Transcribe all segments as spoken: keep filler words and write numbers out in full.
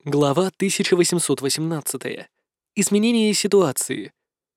Глава тысяча восемьсот восемнадцать. Изменение ситуации.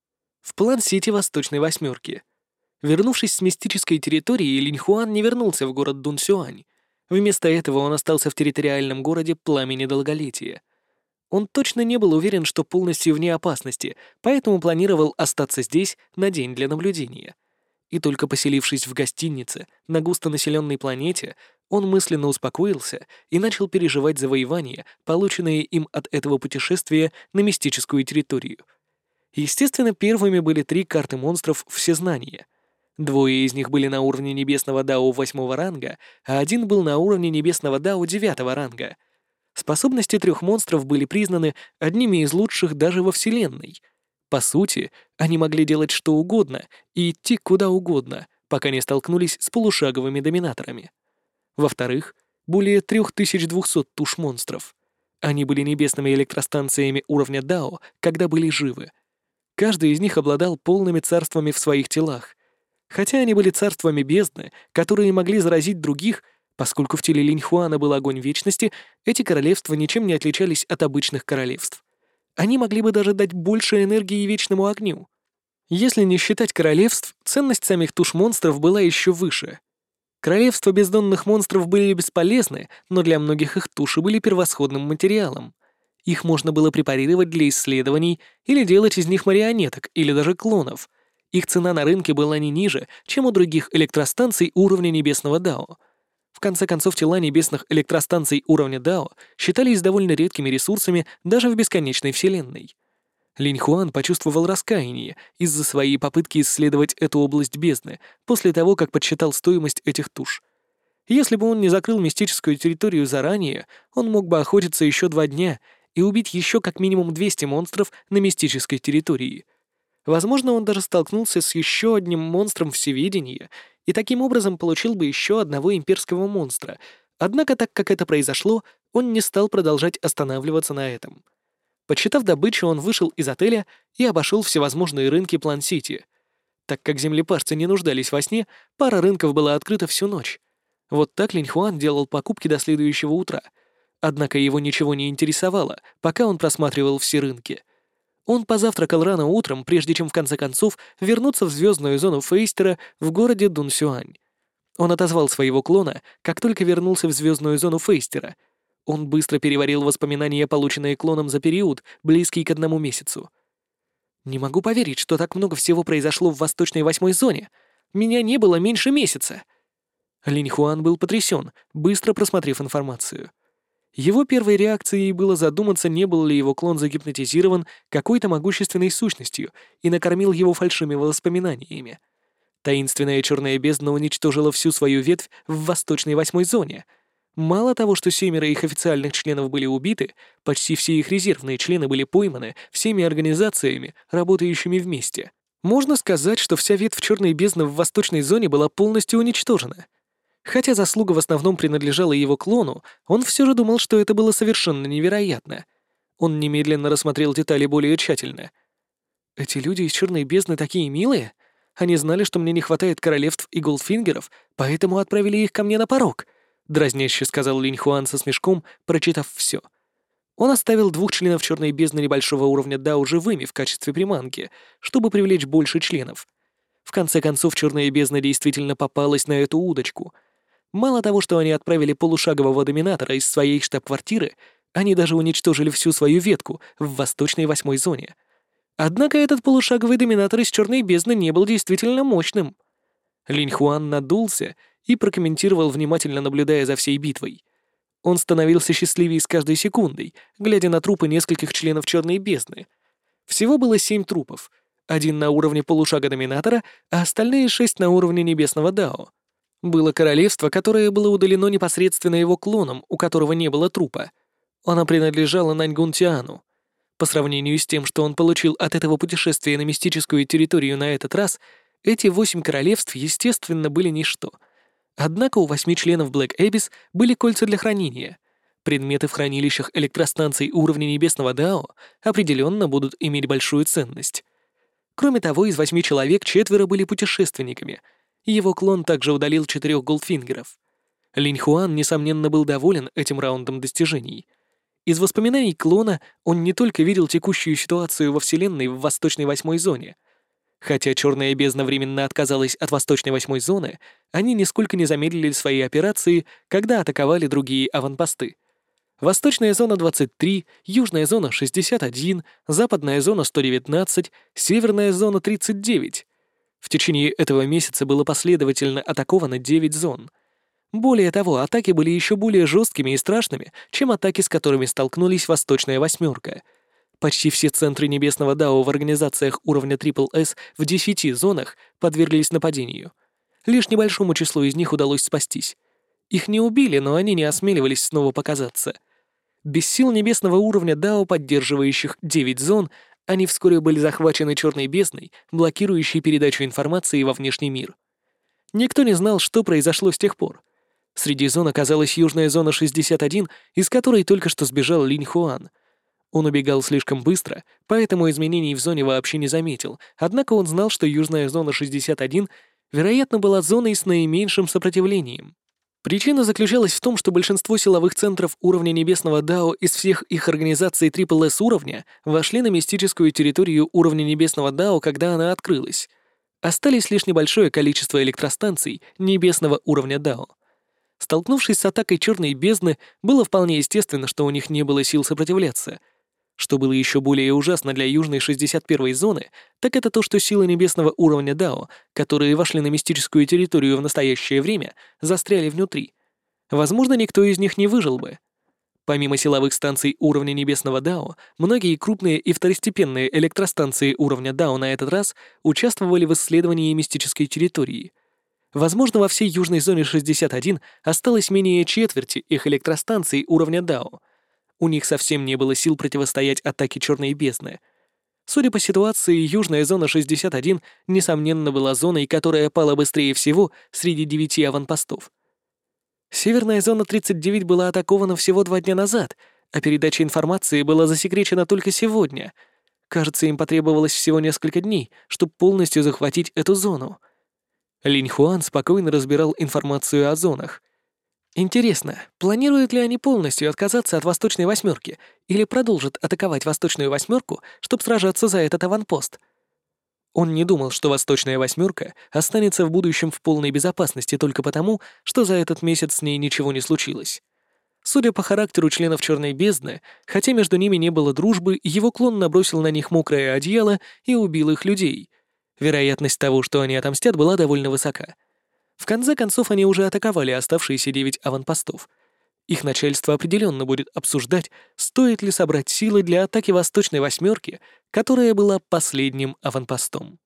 В план Сити Восточной Восьмерки. Вернувшись с мистической территории, Линьхуан не вернулся в город Дунсюань. Вместо этого он остался в территориальном городе Пламени Долголетия. Он точно не был уверен, что полностью вне опасности, поэтому планировал остаться здесь на день для наблюдения. И только поселившись в гостинице на густонаселенной планете, он мысленно успокоился и начал переживать завоевания, полученные им от этого путешествия на мистическую территорию. Естественно, первыми были три карты монстров Всезнания. Двое из них были на уровне Небесного Дао восьмого ранга, а один был на уровне Небесного Дао девятого ранга. Способности трех монстров были признаны одними из лучших даже во Вселенной. По сути, они могли делать что угодно и идти куда угодно, пока не столкнулись с полушаговыми доминаторами. Во-вторых, более трёх тысяч двухсот туш монстров. Они были небесными электростанциями уровня Дао, когда были живы. Каждый из них обладал полными царствами в своих телах. Хотя они были царствами бездны, которые могли заразить других, поскольку в теле Линьхуана был огонь вечности, эти королевства ничем не отличались от обычных королевств. Они могли бы даже дать больше энергии вечному огню. Если не считать королевств, ценность самих туш монстров была еще выше. Королевства бездонных монстров были бесполезны, но для многих их туши были превосходным материалом. Их можно было препарировать для исследований или делать из них марионеток или даже клонов. Их цена на рынке была не ниже, чем у других электростанций уровня Небесного Дао. В конце концов, тела небесных электростанций уровня Дао считались довольно редкими ресурсами даже в бесконечной вселенной. Линьхуан почувствовал раскаяние из-за своей попытки исследовать эту область бездны после того, как подсчитал стоимость этих туш. Если бы он не закрыл мистическую территорию заранее, он мог бы охотиться еще два дня и убить еще как минимум двести монстров на мистической территории. Возможно, он даже столкнулся с еще одним монстром всеведения и таким образом получил бы еще одного имперского монстра, однако так как это произошло, он не стал продолжать останавливаться на этом. Подсчитав добычу, он вышел из отеля и обошел всевозможные рынки План-Сити. Так как землепашцы не нуждались во сне, пара рынков была открыта всю ночь. Вот так Линьхуан делал покупки до следующего утра. Однако его ничего не интересовало, пока он просматривал все рынки. Он позавтракал рано утром, прежде чем в конце концов вернуться в звездную зону Фейстера в городе Дунсюань. Он отозвал своего клона, как только вернулся в звездную зону Фейстера. Он быстро переварил воспоминания, полученные клоном за период, близкий к одному месяцу. «Не могу поверить, что так много всего произошло в Восточной Восьмой зоне. Меня не было меньше месяца». Линьхуан был потрясен, быстро просмотрев информацию. Его первой реакцией было задуматься, не был ли его клон загипнотизирован какой-то могущественной сущностью и накормил его фальшивыми воспоминаниями. Таинственная черная бездна уничтожила всю свою ветвь в Восточной Восьмой зоне. Мало того, что семеро их официальных членов были убиты, почти все их резервные члены были пойманы всеми организациями, работающими вместе. Можно сказать, что вся ветвь черной бездны в Восточной зоне была полностью уничтожена. Хотя заслуга в основном принадлежала его клону, он все же думал, что это было совершенно невероятно. Он немедленно рассмотрел детали более тщательно. «Эти люди из черной бездны такие милые. Они знали, что мне не хватает королевств и голдфингеров, поэтому отправили их ко мне на порог», — дразняще сказал Линьхуан со смешком, прочитав все. Он оставил двух членов черной бездны небольшого уровня Дао живыми в качестве приманки, чтобы привлечь больше членов. В конце концов, черная бездна действительно попалась на эту удочку. Мало того, что они отправили полушагового доминатора из своей штаб-квартиры, они даже уничтожили всю свою ветку в Восточной Восьмой зоне. Однако этот полушаговый доминатор из черной бездны не был действительно мощным. Линьхуан надулся и прокомментировал, внимательно наблюдая за всей битвой. Он становился счастливее с каждой секундой, глядя на трупы нескольких членов черной бездны. Всего было семь трупов, один на уровне полушага доминатора, а остальные шесть на уровне небесного Дао. Было королевство, которое было удалено непосредственно его клоном, у которого не было трупа. Оно принадлежало Наньгунтиану. По сравнению с тем, что он получил от этого путешествия на мистическую территорию на этот раз, эти восемь королевств, естественно, были ничто. Однако у восьми членов Black Abyss были кольца для хранения. Предметы в хранилищах электростанций уровня Небесного Дао определенно будут иметь большую ценность. Кроме того, из восьми человек четверо были путешественниками. Его клон также удалил четырех голдфингеров. Линьхуан, несомненно, был доволен этим раундом достижений. Из воспоминаний клона он не только видел текущую ситуацию во Вселенной в Восточной Восьмой зоне. Хотя Черная бездна временно отказалась от Восточной Восьмой зоны, они нисколько не замедлили свои операции, когда атаковали другие аванпосты. Восточная зона двадцать три, Южная зона шестьдесят один, Западная зона сто девятнадцать, Северная зона тридцать девять. В течение этого месяца было последовательно атаковано девять зон. Более того, атаки были еще более жесткими и страшными, чем атаки, с которыми столкнулись Восточная Восьмерка. Почти все центры Небесного Дао в организациях уровня Трипл С в десяти зонах подверглись нападению. Лишь небольшому числу из них удалось спастись. Их не убили, но они не осмеливались снова показаться. Без сил небесного уровня Дао, поддерживающих девять зон, они вскоре были захвачены Черной бездной, блокирующей передачу информации во внешний мир. Никто не знал, что произошло с тех пор. Среди зон оказалась Южная зона шестьдесят один, из которой только что сбежал Линь Хуан. Он убегал слишком быстро, поэтому изменений в зоне вообще не заметил, однако он знал, что Южная зона шестьдесят один, вероятно, была зоной с наименьшим сопротивлением. Причина заключалась в том, что большинство силовых центров уровня Небесного Дао из всех их организаций Трипл С уровня вошли на мистическую территорию уровня Небесного Дао, когда она открылась. Остались лишь небольшое количество электростанций Небесного уровня Дао. Столкнувшись с атакой Черной бездны, было вполне естественно, что у них не было сил сопротивляться. Что было еще более ужасно для Южной шестьдесят первой зоны, так это то, что силы Небесного уровня Дао, которые вошли на мистическую территорию в настоящее время, застряли внутри. Возможно, никто из них не выжил бы. Помимо силовых станций уровня Небесного Дао, многие крупные и второстепенные электростанции уровня Дао на этот раз участвовали в исследовании мистической территории. Возможно, во всей Южной зоне шестьдесят один осталось менее четверти их электростанций уровня Дао. У них совсем не было сил противостоять атаке Черной бездны. Судя по ситуации, Южная зона шестьдесят один, несомненно, была зоной, которая пала быстрее всего среди девяти аванпостов. Северная зона тридцать девять была атакована всего два дня назад, а передача информации была засекречена только сегодня. Кажется, им потребовалось всего несколько дней, чтобы полностью захватить эту зону. Линь Хуан спокойно разбирал информацию о зонах. Интересно, планируют ли они полностью отказаться от Восточной Восьмерки или продолжат атаковать Восточную Восьмерку, чтобы сражаться за этот аванпост? Он не думал, что Восточная Восьмерка останется в будущем в полной безопасности только потому, что за этот месяц с ней ничего не случилось. Судя по характеру членов Черной бездны, хотя между ними не было дружбы, его клон набросил на них мокрое одеяло и убил их людей. Вероятность того, что они отомстят, была довольно высока. В конце концов, они уже атаковали оставшиеся девять аванпостов. Их начальство определенно будет обсуждать, стоит ли собрать силы для атаки Восточной Восьмерки, которая была последним аванпостом.